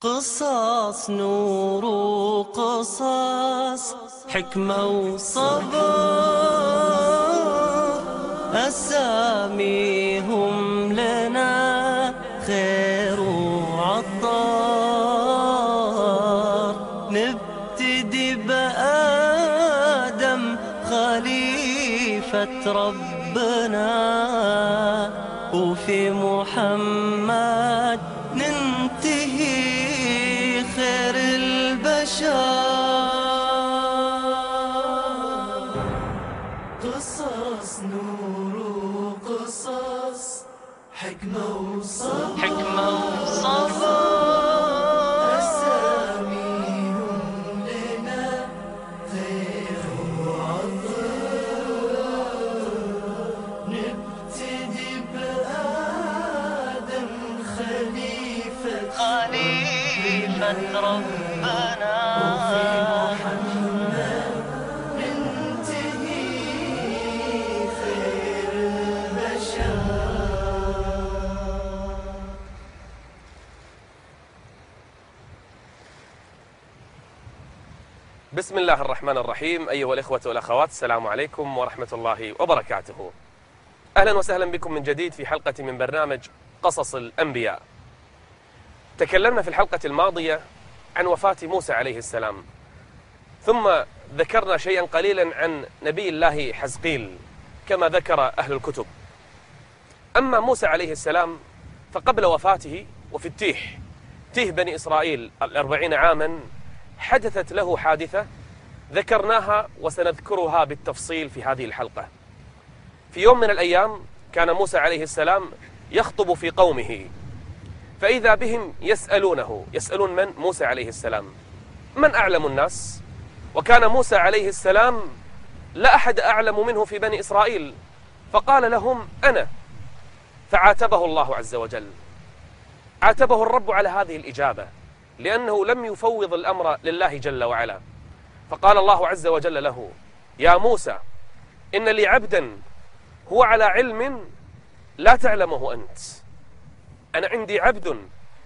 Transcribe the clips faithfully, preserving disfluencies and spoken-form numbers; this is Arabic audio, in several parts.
قصص نور وقصص حكمة وصبر، أساميهم لنا خير وعطار. نبتدي بآدم خليفة ربنا، وفي محمد ننتهي خير البشر. قصص نور وقصص حكمة وصبر، حكمة وصبر، أساميهم لنا خير وعطر. نبتدي بآدم خليفة خليفة ربنا، وفي محمد ننتهي خير البشر. بسم الله الرحمن الرحيم. أيها الإخوة والأخوات، السلام عليكم ورحمة الله وبركاته. أهلا وسهلا بكم من جديد في حلقة من برنامج قصص الأنبياء. تكلمنا في الحلقة الماضية عن وفاة موسى عليه السلام، ثم ذكرنا شيئا قليلا عن نبي الله حزقيل كما ذكر أهل الكتب. أما موسى عليه السلام فقبل وفاته وفي التيه تيه بني إسرائيل الأربعين عاما حدثت له حادثة ذكرناها وسنذكرها بالتفصيل في هذه الحلقة. في يوم من الأيام كان موسى عليه السلام يخطب في قومه، فإذا بهم يسألونه، يسألون من؟ موسى عليه السلام، من أعلم الناس؟ وكان موسى عليه السلام لا أحد أعلم منه في بني إسرائيل، فقال لهم أنا. فعاتبه الله عز وجل، عاتبه الرب على هذه الإجابة لأنه لم يفوض الأمر لله جل وعلا. فقال الله عز وجل له: يا موسى، إن لي عبدا هو على علم لا تعلمه أنت. أنا عندي عبد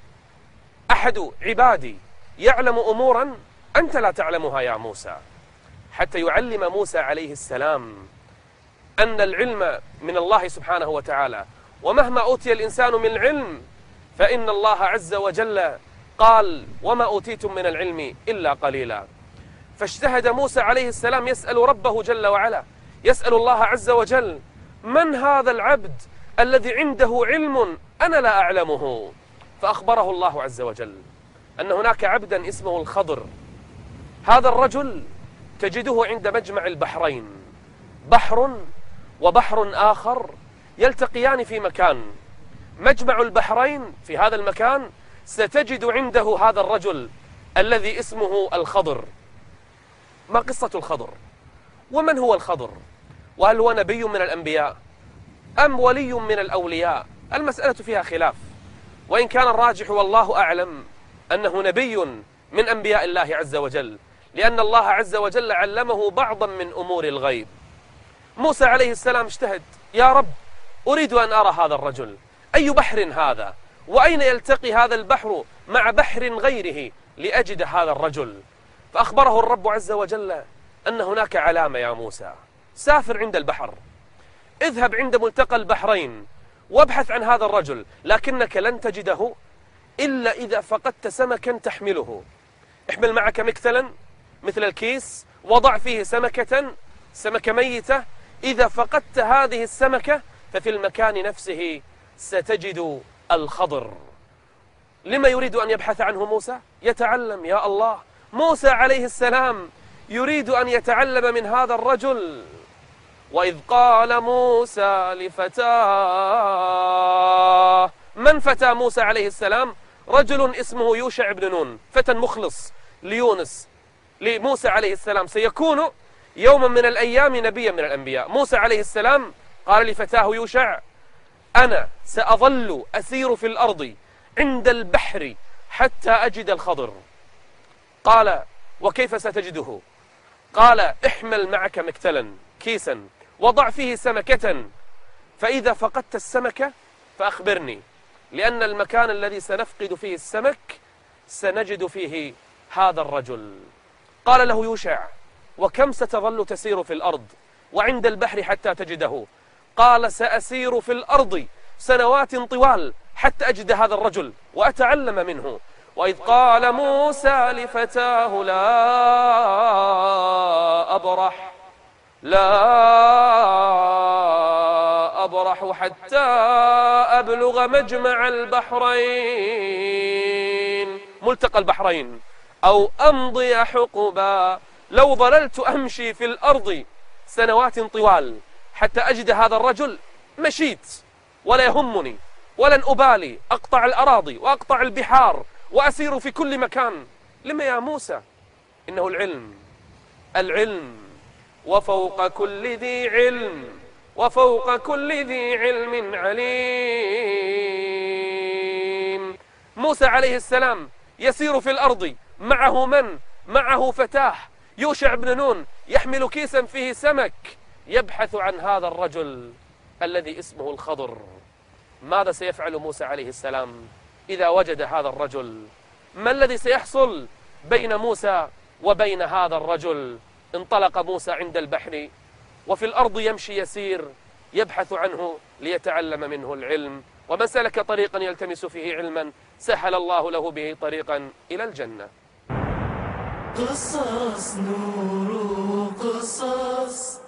أحد عبادي يعلم أمورا أنت لا تعلمها يا موسى، حتى يعلم موسى عليه السلام أن العلم من الله سبحانه وتعالى، ومهما أوتي الإنسان من علم فإن الله عز وجل قال: وما أوتيتم من العلم إلا قليلا. فاجتهد موسى عليه السلام يسأل ربه جل وعلا، يسأل الله عز وجل: من هذا العبد الذي عنده علم أنا لا أعلمه؟ فأخبره الله عز وجل أن هناك عبدا اسمه الخضر. هذا الرجل تجده عند مجمع البحرين، بحر وبحر آخر يلتقيان في مكان. مجمع البحرين في هذا المكان ستجد عنده هذا الرجل الذي اسمه الخضر. ما قصة الخضر؟ ومن هو الخضر؟ وهل هو نبي من الأنبياء أم ولي من الأولياء؟ المسألة فيها خلاف، وإن كان الراجح والله أعلم أنه نبي من أنبياء الله عز وجل، لأن الله عز وجل علمه بعضا من أمور الغيب. موسى عليه السلام اجتهد: يا رب، أريد أن أرى هذا الرجل، أي بحر هذا؟ وأين يلتقي هذا البحر مع بحر غيره لأجد هذا الرجل؟ فأخبره الرب عز وجل أن هناك علامة يا موسى، سافر عند البحر، اذهب عند ملتقى البحرين وابحث عن هذا الرجل، لكنك لن تجده إلا إذا فقدت سمكا تحمله. احمل معك مكتلا مثل الكيس، وضع فيه سمكة سمكة ميتة، إذا فقدت هذه السمكة ففي المكان نفسه ستجد الخضر. لما يريد أن يبحث عنه موسى؟ يتعلم. يا الله، موسى عليه السلام يريد أن يتعلم من هذا الرجل. وإذ قال موسى لفتاه، من فتى موسى عليه السلام؟ رجل اسمه يوشع بن نون، فتى مخلص ليونس لموسى عليه السلام، سيكون يوما من الأيام نبيا من الأنبياء. موسى عليه السلام قال لفتاه يوشع: أنا سأظل أسير في الأرض عند البحر حتى أجد الخضر. قال: وكيف ستجده؟ قال: احمل معك مكتلا، كيسا، وضع فيه سمكة، فإذا فقدت السمكة فأخبرني، لأن المكان الذي سنفقد فيه السمك سنجد فيه هذا الرجل. قال له يوشع: وكم ستظل تسير في الأرض وعند البحر حتى تجده؟ قال: سأسير في الأرض سنوات طوال حتى أجد هذا الرجل وأتعلم منه. وإذ قال موسى لفتاه: لا أبرح لا أبرح حتى أبلغ مجمع البحرين، ملتقى البحرين، أو أمضي حقبا. لو ظللت أمشي في الأرض سنوات طوال حتى أجد هذا الرجل مشيت ولا يهمني، ولن أبالي، أقطع الأراضي وأقطع البحار وأسير في كل مكان. لما يا موسى؟ إنه العلم، العلم وفوق كل ذي علم، وفوق كل ذي علم عليم. موسى عليه السلام يسير في الأرض، معه من؟ معه فتاه يوشع بن نون يحمل كيسا فيه سمك، يبحث عن هذا الرجل الذي اسمه الخضر. ماذا سيفعل موسى عليه السلام إذا وجد هذا الرجل؟ ما الذي سيحصل بين موسى وبين هذا الرجل؟ انطلق موسى عند البحر، وفي الأرض يمشي يسير يبحث عنه ليتعلم منه العلم. ومن سلك طريقا يلتمس فيه علما سهل الله له به طريقا إلى الجنة. قصص نور قصص،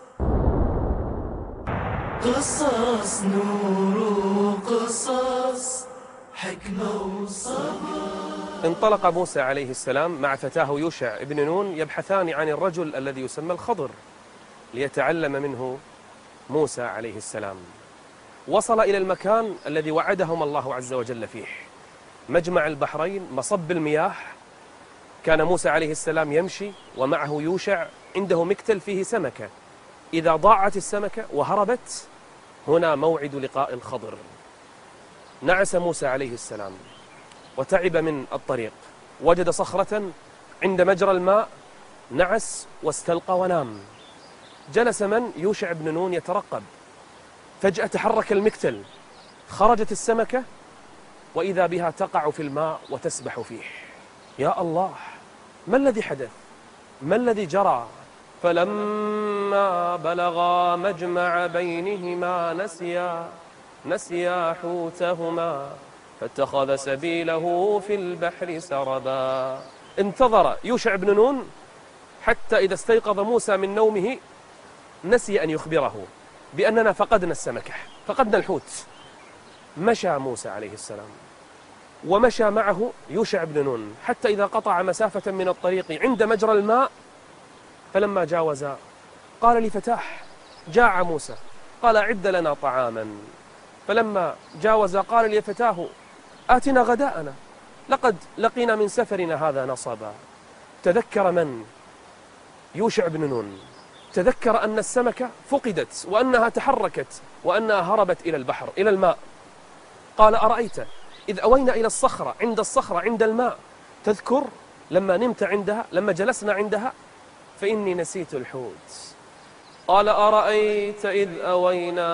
قصص نور قصص، حكمة وصبر. انطلق موسى عليه السلام مع فتاه يوشع بن نون يبحثان عن الرجل الذي يسمى الخضر ليتعلم منه موسى عليه السلام. وصل إلى المكان الذي وعدهم الله عز وجل فيه، مجمع البحرين، مصب المياه. كان موسى عليه السلام يمشي ومعه يوشع، عنده مكتل فيه سمكة، إذا ضاعت السمكة وهربت هنا موعد لقاء الخضر. نعس موسى عليه السلام وتعب من الطريق، وجد صخرة عند مجرى الماء، نعس واستلقى ونام. جلس من؟ يوشع بن نون يترقب. فجأة تحرك المكتل، خرجت السمكة وإذا بها تقع في الماء وتسبح فيه. يا الله، ما الذي حدث؟ ما الذي جرى؟ فلما بلغا مجمع بينهما نسيا نسيا حوتهما فاتخذ سبيله في البحر سربا. انتظر يوشع بن نون حتى إذا استيقظ موسى من نومه نسي أن يخبره بأننا فقدنا السمكة، فقدنا الحوت. مشى موسى عليه السلام ومشى معه يوشع بن نون حتى إذا قطع مسافة من الطريق عند مجرى الماء، فلما جاوز قال لفتاه: جاع موسى، قال: أعد لنا طعاما. فلما جاوز قال لفتاه: آتنا غداءنا، لقد لقينا من سفرنا هذا نصبا. تذكر من؟ يوشع بن نون، تذكر أن السمكة فقدت وأنها تحركت وأنها هربت إلى البحر، إلى الماء. قال: أرأيت إذ أوينا إلى الصخرة، عند الصخرة عند الماء، تذكر لما نمت عندها، لما جلسنا عندها؟ فإني نسيت الحوت. قال: أرأيت إذ أوينا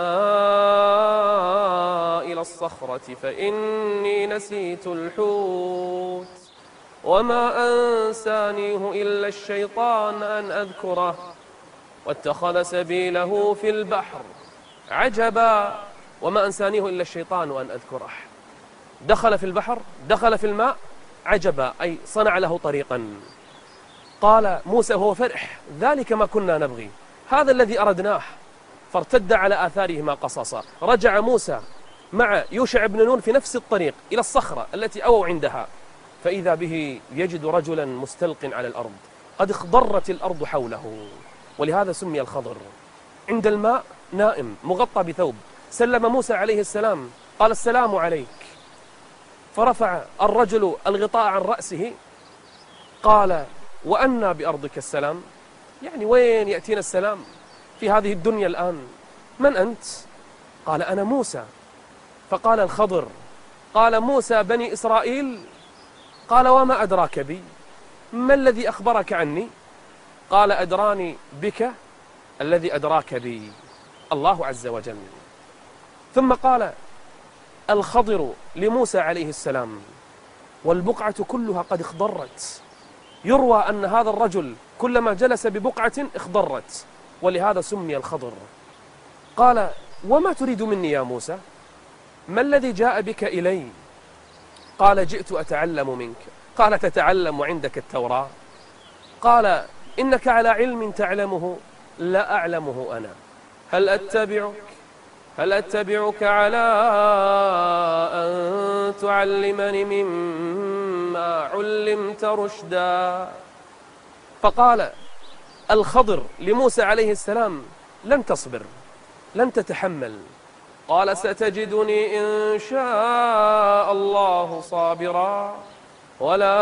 إلى الصخرة فإني نسيت الحوت وما أنسانيه إلا الشيطان أن أذكره واتخذ سبيله في البحر عجبا. وما أنسانيه إلا الشيطان أن أذكره. دخل في البحر، دخل في الماء، عجبا أي صنع له طريقا. قال موسى وهو فرح: ذلك ما كنا نبغي، هذا الذي أردناه. فارتد على آثارهما قصصا. رجع موسى مع يوشع بن نون في نفس الطريق إلى الصخرة التي أووا عندها، فإذا به يجد رجلا مستلق على الأرض، قد اخضرت الأرض حوله، ولهذا سمي الخضر. عند الماء نائم مغطى بثوب. سلم موسى عليه السلام، قال: السلام عليك. فرفع الرجل الغطاء عن رأسه، قال: وأنا بأرضك السلام؟ يعني وين يأتينا السلام في هذه الدنيا الآن؟ من أنت؟ قال: أنا موسى. فقال الخضر: قال موسى بني إسرائيل؟ قال: وما أدراك بي؟ ما الذي أخبرك عني؟ قال: أدراني بك الذي أدراك بي الله عز وجل. ثم قال الخضر لموسى عليه السلام: والبقعة كلها قد اخضرت. يروى أن هذا الرجل كلما جلس ببقعة اخضرت، ولهذا سمي الخضر. قال: وما تريد مني يا موسى؟ ما الذي جاء بك إلي؟ قال: جئت أتعلم منك. قال: تتعلم وعندك التوراة؟ قال: إنك على علم تعلمه لا أعلمه أنا. هل أتبعك هل أتبعك على أن تعلمني مما علمت رشدا؟ فقال الخضر لموسى عليه السلام: لن تصبر، لن تتحمل. قال: ستجدني إن شاء الله صابرا ولا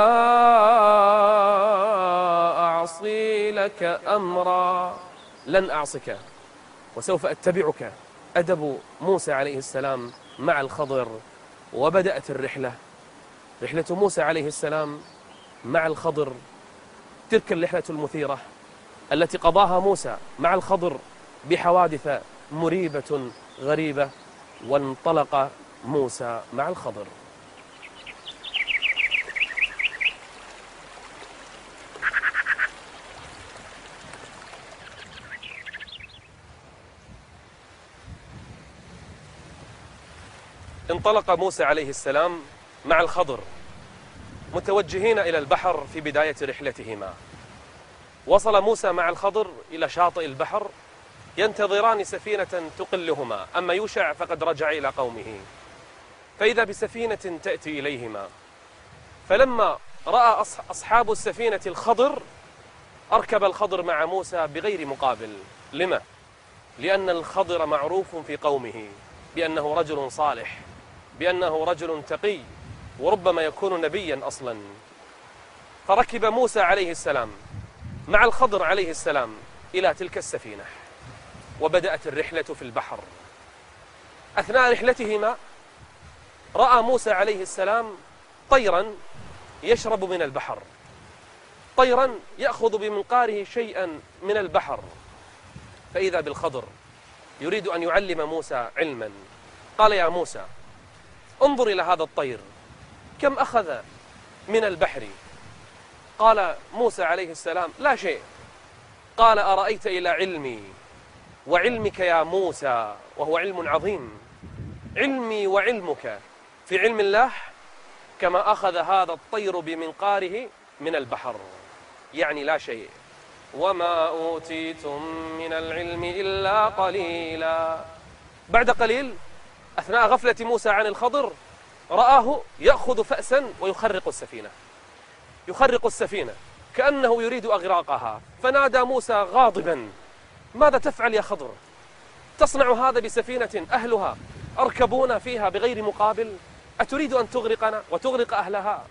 أعصي لك أمرا. لن أعصك وسوف أتبعك. أدب موسى عليه السلام مع الخضر. وبدأت الرحلة، رحلة موسى عليه السلام مع الخضر، تلك الرحلة المثيرة التي قضاها موسى مع الخضر بحوادث مريبة غريبة. وانطلق موسى مع الخضر. انطلق موسى عليه السلام مع الخضر متوجهين إلى البحر في بداية رحلتهما. وصل موسى مع الخضر إلى شاطئ البحر ينتظران سفينة تقلهما، أما يوشع فقد رجع إلى قومه، فإذا بسفينة تأتي إليهما. فلما رأى أصحاب السفينة الخضر أركب الخضر مع موسى بغير مقابل. لما؟ لأن الخضر معروف في قومه بأنه رجل صالح، بأنه رجل تقي، وربما يكون نبيا أصلا. فركب موسى عليه السلام مع الخضر عليه السلام إلى تلك السفينة، وبدأت الرحلة في البحر. أثناء رحلتهما رأى موسى عليه السلام طيرا يشرب من البحر، طيرا يأخذ بمنقاره شيئا من البحر. فإذا بالخضر يريد أن يعلم موسى علما. قال: يا موسى، انظر إلى هذا الطير كم أخذ من البحر. قال موسى عليه السلام: لا شيء. قال: أرأيت إلى علمي وعلمك يا موسى، وهو علم عظيم، علمي وعلمك في علم الله كما أخذ هذا الطير بمنقاره من البحر، يعني لا شيء. وما أوتيتم من العلم إلا قليلا. بعد قليل أثناء غفلة موسى عن الخضر رآه يأخذ فأسا ويخرق السفينة، يخرق السفينة كأنه يريد أغراقها. فنادى موسى غاضبا: ماذا تفعل يا خضر؟ تصنع هذا بسفينة أهلها أركبون فيها بغير مقابل؟ أتريد أن تغرقنا وتغرق أهلها؟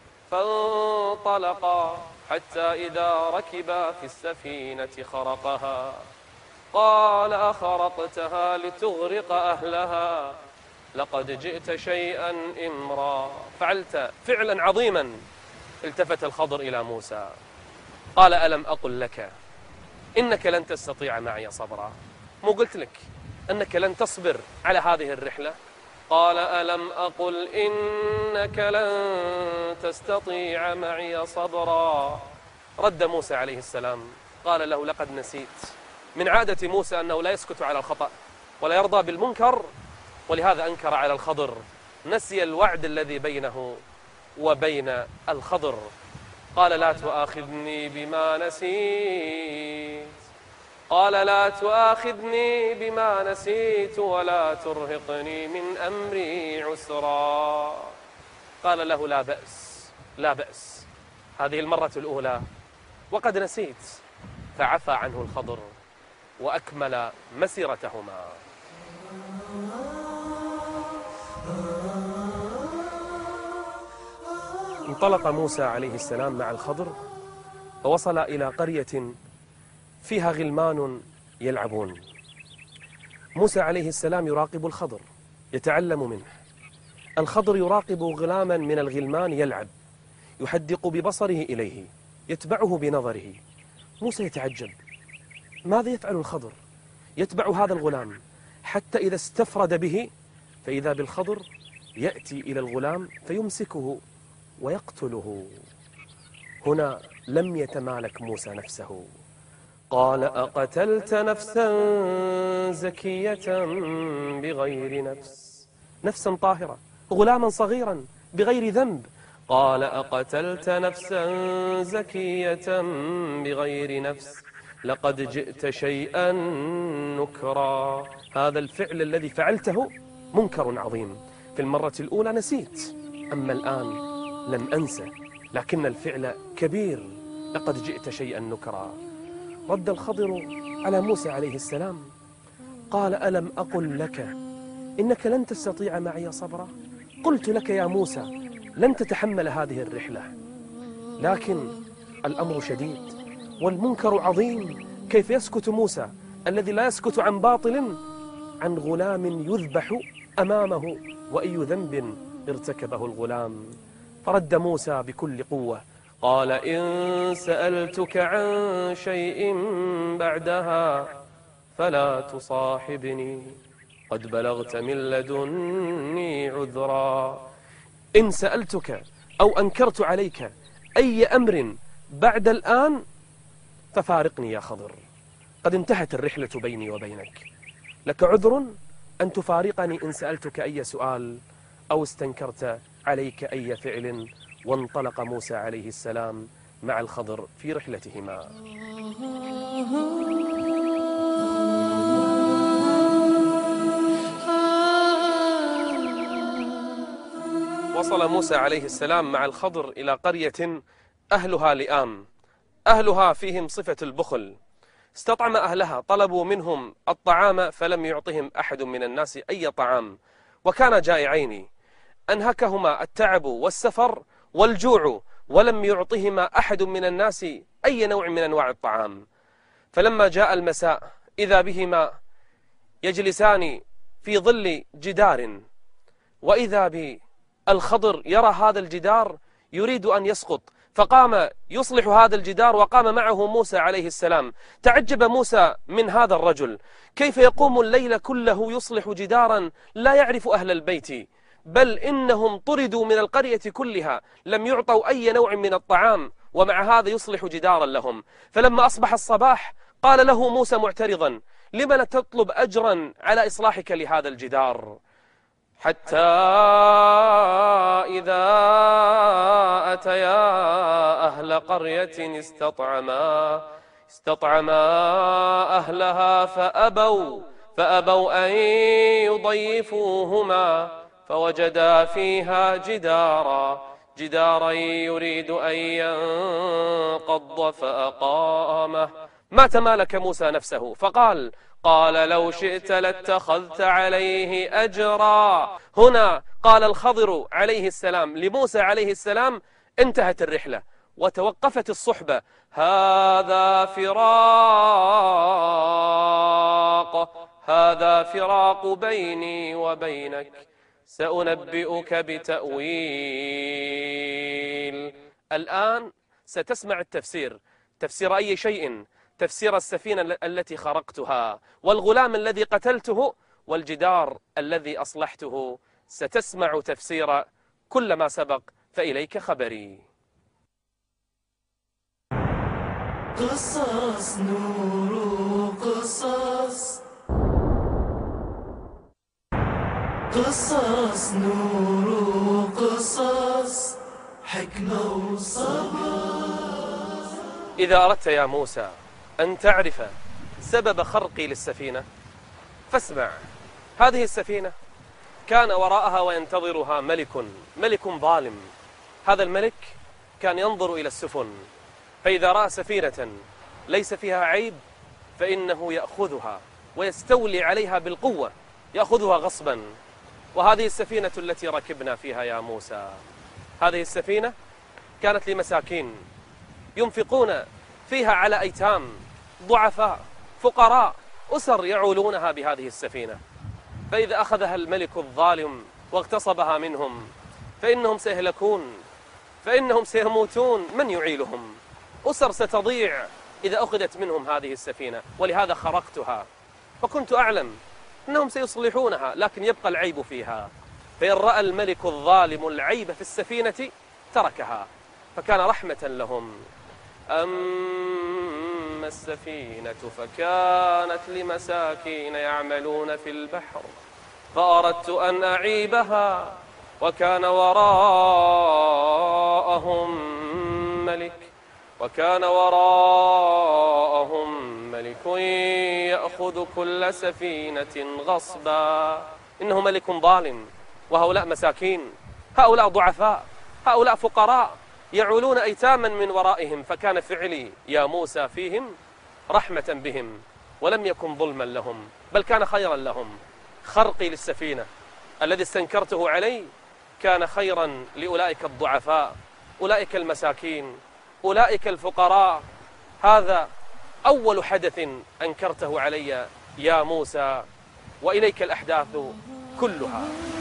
فانطلقا حتى إذا ركبا في السفينة خرقها قال: أخرقتها لتغرق أهلها لقد جئت شيئا إمرا. فعلت فعلا عظيما. التفت الخضر إلى موسى قال: ألم أقل لك إنك لن تستطيع معي صبرا؟ مو قلت لك أنك لن تصبر على هذه الرحلة؟ قال: ألم أقل إنك لن تستطيع معي صبرا؟ رد موسى عليه السلام قال له: لقد نسيت. من عادة موسى أنه لا يسكت على الخطأ ولا يرضى بالمنكر، ولهذا أنكر على الخضر، نسي الوعد الذي بينه وبين الخضر. قال: لا تؤاخذني بما نسيت قال لا تؤاخذني بما نسيت ولا ترهقني من أمري عسرا. قال له: لا بأس لا بأس، هذه المرة الأولى وقد نسيت. فعفى عنه الخضر وأكمل مسيرتهما. انطلق موسى عليه السلام مع الخضر ووصل إلى قرية فيها غلمان يلعبون. موسى عليه السلام يراقب الخضر يتعلم منه. الخضر يراقب غلاما من الغلمان يلعب، يحدق ببصره إليه، يتبعه بنظره. موسى يتعجب، ماذا يفعل الخضر؟ يتبع هذا الغلام حتى إذا استفرد به، فإذا بالخضر يأتي إلى الغلام فيمسكه ويقتله. هنا لم يتمالك موسى نفسه، قال أقتلت نفسا زكية بغير نفس، نفسا طاهرة، غلاما صغيرا بغير ذنب. قال أقتلت نفسا زكية بغير نفس لقد جئت شيئا نكرا. هذا الفعل الذي فعلته منكر عظيم. في المرة الأولى نسيت، أما الآن لم أنسى، لكن الفعل كبير. لقد جئت شيئا نكرا. رد الخضر على موسى عليه السلام قال ألم أقل لك إنك لن تستطيع معي صبرا؟ قلت لك يا موسى لن تتحمل هذه الرحلة. لكن الأمر شديد والمنكر عظيم. كيف يسكت موسى الذي لا يسكت عن باطل عن غلام يذبح أمامه، وأي ذنب ارتكبه الغلام؟ فرد موسى بكل قوة قال إن سألتك عن شيء بعدها فلا تصاحبني قد بلغت من لدني عذرا. إن سألتك أو أنكرت عليك أي أمر بعد الآن ففارقني يا خضر، قد انتهت الرحلة بيني وبينك. لك عذر أن تفارقني إن سألتك أي سؤال أو استنكرت عليك أي فعل. وانطلق موسى عليه السلام مع الخضر في رحلتهما. وصل موسى عليه السلام مع الخضر إلى قرية أهلها لئام، أهلها فيهم صفة البخل. استطعم أهلها، طلبوا منهم الطعام فلم يعطهم أحد من الناس أي طعام، وكان جائعين. أنهكهما التعب والسفر والجوع، ولم يعطهما أحد من الناس أي نوع من أنواع الطعام. فلما جاء المساء إذا بهما يجلسان في ظل جدار، وإذا بالخضر يرى هذا الجدار يريد أن يسقط، فقام يصلح هذا الجدار وقام معه موسى عليه السلام. تعجب موسى من هذا الرجل، كيف يقوم الليل كله يصلح جدارا لا يعرف أهل البيت، بل إنهم طردوا من القرية كلها، لم يعطوا أي نوع من الطعام، ومع هذا يصلح جدارا لهم. فلما أصبح الصباح قال له موسى معترضا لم لا تطلب أجرا على إصلاحك لهذا الجدار؟ حتى إذا أتيا أهل قرية استطعما استطعما أهلها فأبوا فأبوا أن يضيفوهما فوجدا فيها جدارا جدارا يريد أن ينقض فأقامه. ما تمالك موسى نفسه فقال قال لو شئت لاتخذت عليه أجرا. هنا قال الخضر عليه السلام لموسى عليه السلام انتهت الرحلة وتوقفت الصحبة، هذا فراق هذا فراق بيني وبينك، سأنبئك بتأويل. الآن ستسمع التفسير، تفسير أي شيء، تفسير السفينة التي خرقتها، والغلام الذي قتلته، والجدار الذي أصلحته. ستسمع تفسير كل ما سبق، فإليك خبري. قصص نور قصص قصص نور قصص حكمة وصبر. إذا أردت يا موسى أن تعرف سبب خرقي للسفينة فاسمع. هذه السفينة كان وراءها وينتظرها ملك ملك ظالم. هذا الملك كان ينظر إلى السفن، فإذا رأى سفينة ليس فيها عيب فإنه يأخذها ويستولي عليها بالقوة، يأخذها غصبا. وهذه السفينة التي ركبنا فيها يا موسى، هذه السفينة كانت لمساكين ينفقون فيها على أيتام ضعفاء فقراء أسر يعولونها بهذه السفينة. فإذا أخذها الملك الظالم واغتصبها منهم فإنهم سيهلكون، فإنهم سيموتون، من يعيلهم؟ أسر ستضيع إذا أخذت منهم هذه السفينة. ولهذا خرقتها، فكنت أعلم أنهم سيصلحونها، لكن يبقى العيب فيها. فإن رأى الملك الظالم العيب في السفينة تركها، فكان رحمة لهم. أما السفينة فكانت لمساكين يعملون في البحر فأردت أن أعيبها وكان وراءهم ملك وكان وراءهم ملك يأخذ كل سفينة غصبا. إنه ملك ظالم، وهؤلاء مساكين، هؤلاء ضعفاء، هؤلاء فقراء يعولون أيتاما من ورائهم، فكان فعلي يا موسى فيهم رحمة بهم، ولم يكن ظلما لهم، بل كان خيرا لهم. خرقي للسفينة الذي استنكرته علي كان خيرا لأولئك الضعفاء، أولئك المساكين، أولئك الفقراء. هذا أول حدث أنكرته علي يا موسى، وإليك الأحداث كلها.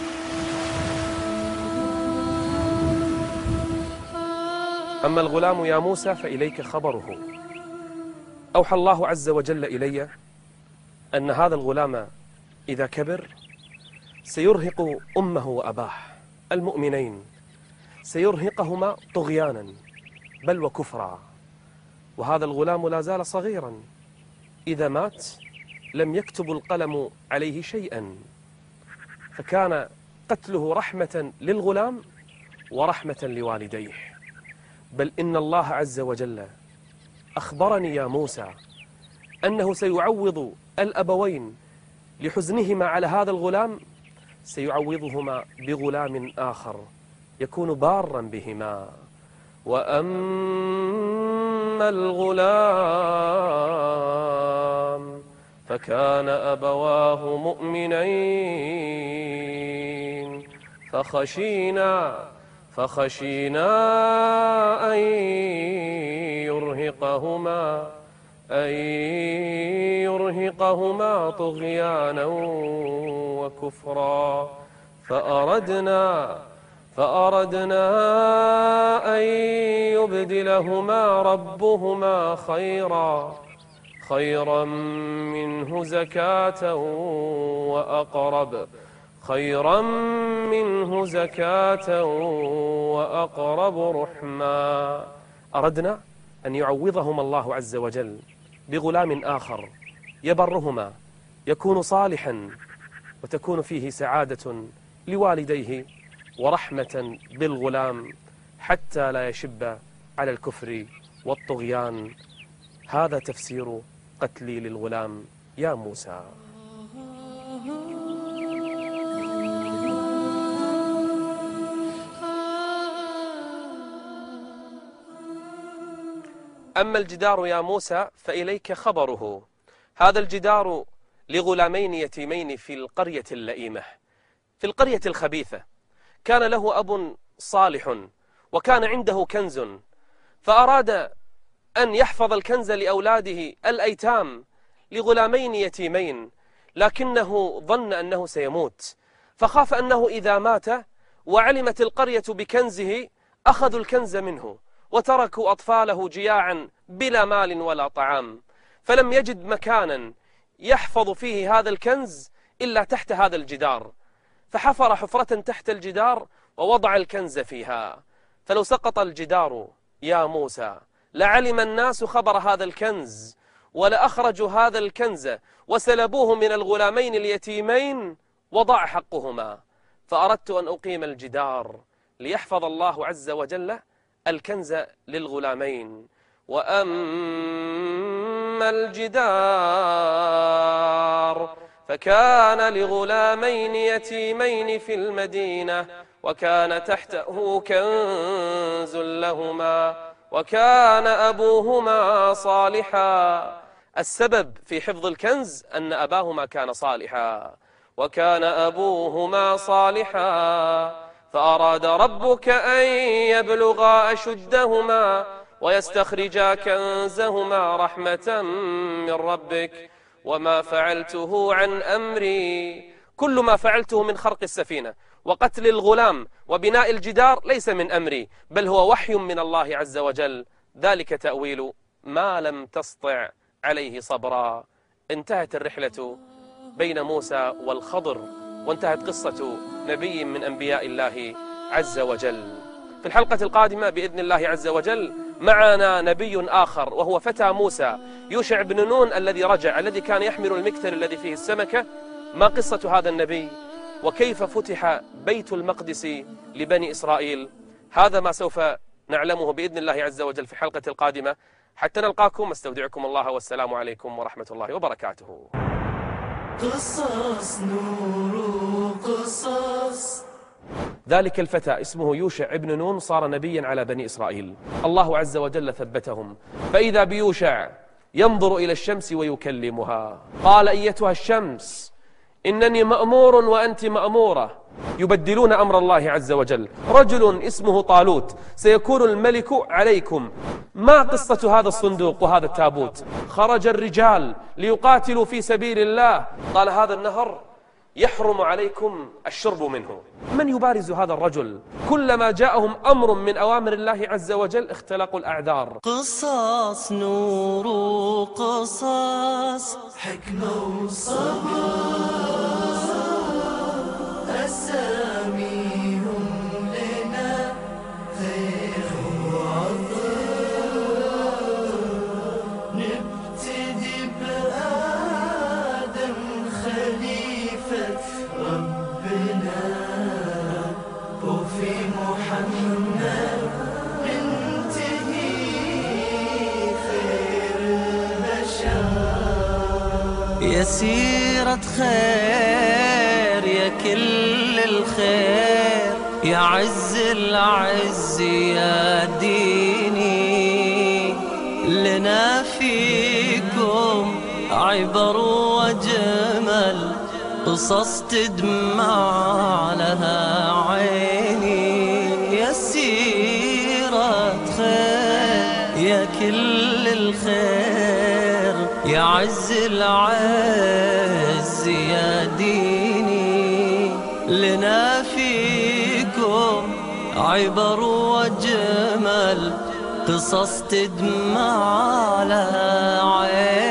أما الغلام يا موسى فإليك خبره. أوحى الله عز وجل إلي أن هذا الغلام إذا كبر سيرهق أمه وأباه المؤمنين، سيرهقهما طغيانا بل وكفرا، وهذا الغلام لا زال صغيرا، إذا مات لم يكتب القلم عليه شيئا، فكان قتله رحمة للغلام ورحمة لوالديه. بل إن الله عز وجل أخبرني يا موسى أنه سيعوض الأبوين لحزنهما على هذا الغلام، سيعوضهما بغلام آخر يكون بارا بهما. وأما الغلام فكان أبواه مؤمنين فخشينا فخشينا أن يرهقهما أن يرهقهما طغيانا وكفرا فأردنا فأردنا أن يبدلهما ربهما خيرا خيرا منه زكاة وأقرب خيرا منه زكاة وأقرب رحما. أردنا أن يعوضهما الله عز وجل بغلام آخر يبرهما، يكون صالحا، وتكون فيه سعادة لوالديه ورحمة بالغلام حتى لا يشب على الكفر والطغيان. هذا تفسير قتلي للغلام يا موسى. أما الجدار يا موسى فإليك خبره. هذا الجدار لغلامين يتيمين في القرية اللئيمة، في القرية الخبيثة. كان له أب صالح وكان عنده كنز، فأراد أن يحفظ الكنز لأولاده الأيتام، لغلامين يتيمين، لكنه ظن أنه سيموت، فخاف أنه إذا مات وعلمت القرية بكنزه أخذوا الكنز منه وتركوا أطفاله جياعا بلا مال ولا طعام، فلم يجد مكانا يحفظ فيه هذا الكنز إلا تحت هذا الجدار، فحفر حفرة تحت الجدار ووضع الكنز فيها. فلو سقط الجدار يا موسى لعلم الناس خبر هذا الكنز ولأخرجوا هذا الكنز وسلبوه من الغلامين اليتيمين وضاع حقهما. فأردت أن أقيم الجدار ليحفظ الله عز وجل الكنز للغلامين. وأما الجدار فكان لغلامين يتيمين في المدينة وكان تحته كنز لهما وكان أبوهما صالحا. السبب في حفظ الكنز أن أباهما كان صالحا، وكان أبوهما صالحا فأراد ربك أن يبلغا أشدهما ويستخرجا كنزهما رحمة من ربك وما فعلته عن أمري. كل ما فعلته من خرق السفينة وقتل الغلام وبناء الجدار ليس من أمري، بل هو وحي من الله عز وجل، ذلك تأويل ما لم تسطع عليه صبرا. انتهت الرحلة بين موسى والخضر، وانتهت قصة نبي من أنبياء الله عز وجل. في الحلقة القادمة بإذن الله عز وجل معنا نبي آخر وهو فتى موسى يوشع بن نون الذي رجع، الذي كان يحمل المكتل الذي فيه السمكة. ما قصة هذا النبي وكيف فتح بيت المقدس لبني إسرائيل؟ هذا ما سوف نعلمه بإذن الله عز وجل في الحلقة القادمة. حتى نلقاكم استودعكم الله والسلام عليكم ورحمة الله وبركاته. قصص نور قصص. ذلك الفتى اسمه يوشع بن نون صار نبيا على بني إسرائيل. الله عز وجل ثبتهم، فإذا بيوشع ينظر إلى الشمس ويكلمها، قال أيتها الشمس إنني مأمور وأنت مأمورة. يبدلون أمر الله عز وجل. رجل اسمه طالوت سيكون الملك عليكم. ما قصة هذا الصندوق وهذا التابوت؟ خرج الرجال ليقاتلوا في سبيل الله، قال هذا النهر يحرم عليكم الشرب منه. من يبارز هذا الرجل؟ كلما جاءهم أمر من أوامر الله عز وجل اختلقوا الأعذار. قصص نور قصص، حكمة وصبر، أساميهم لنا خير وعطر. نبتدي بآدم خليفة ربنا، وفي محمد ننتهي خير البشر. يا سيرة خير يا كل الخير، يا عز العز يا ديني، لنا فيكم عبر وجمل، قصص تدمع لها عيني. يا سيرة خير يا كل الخير، يا عز العز يا ديني، لنا فيكم عبر وجمل، قصص تدمع لها عيني.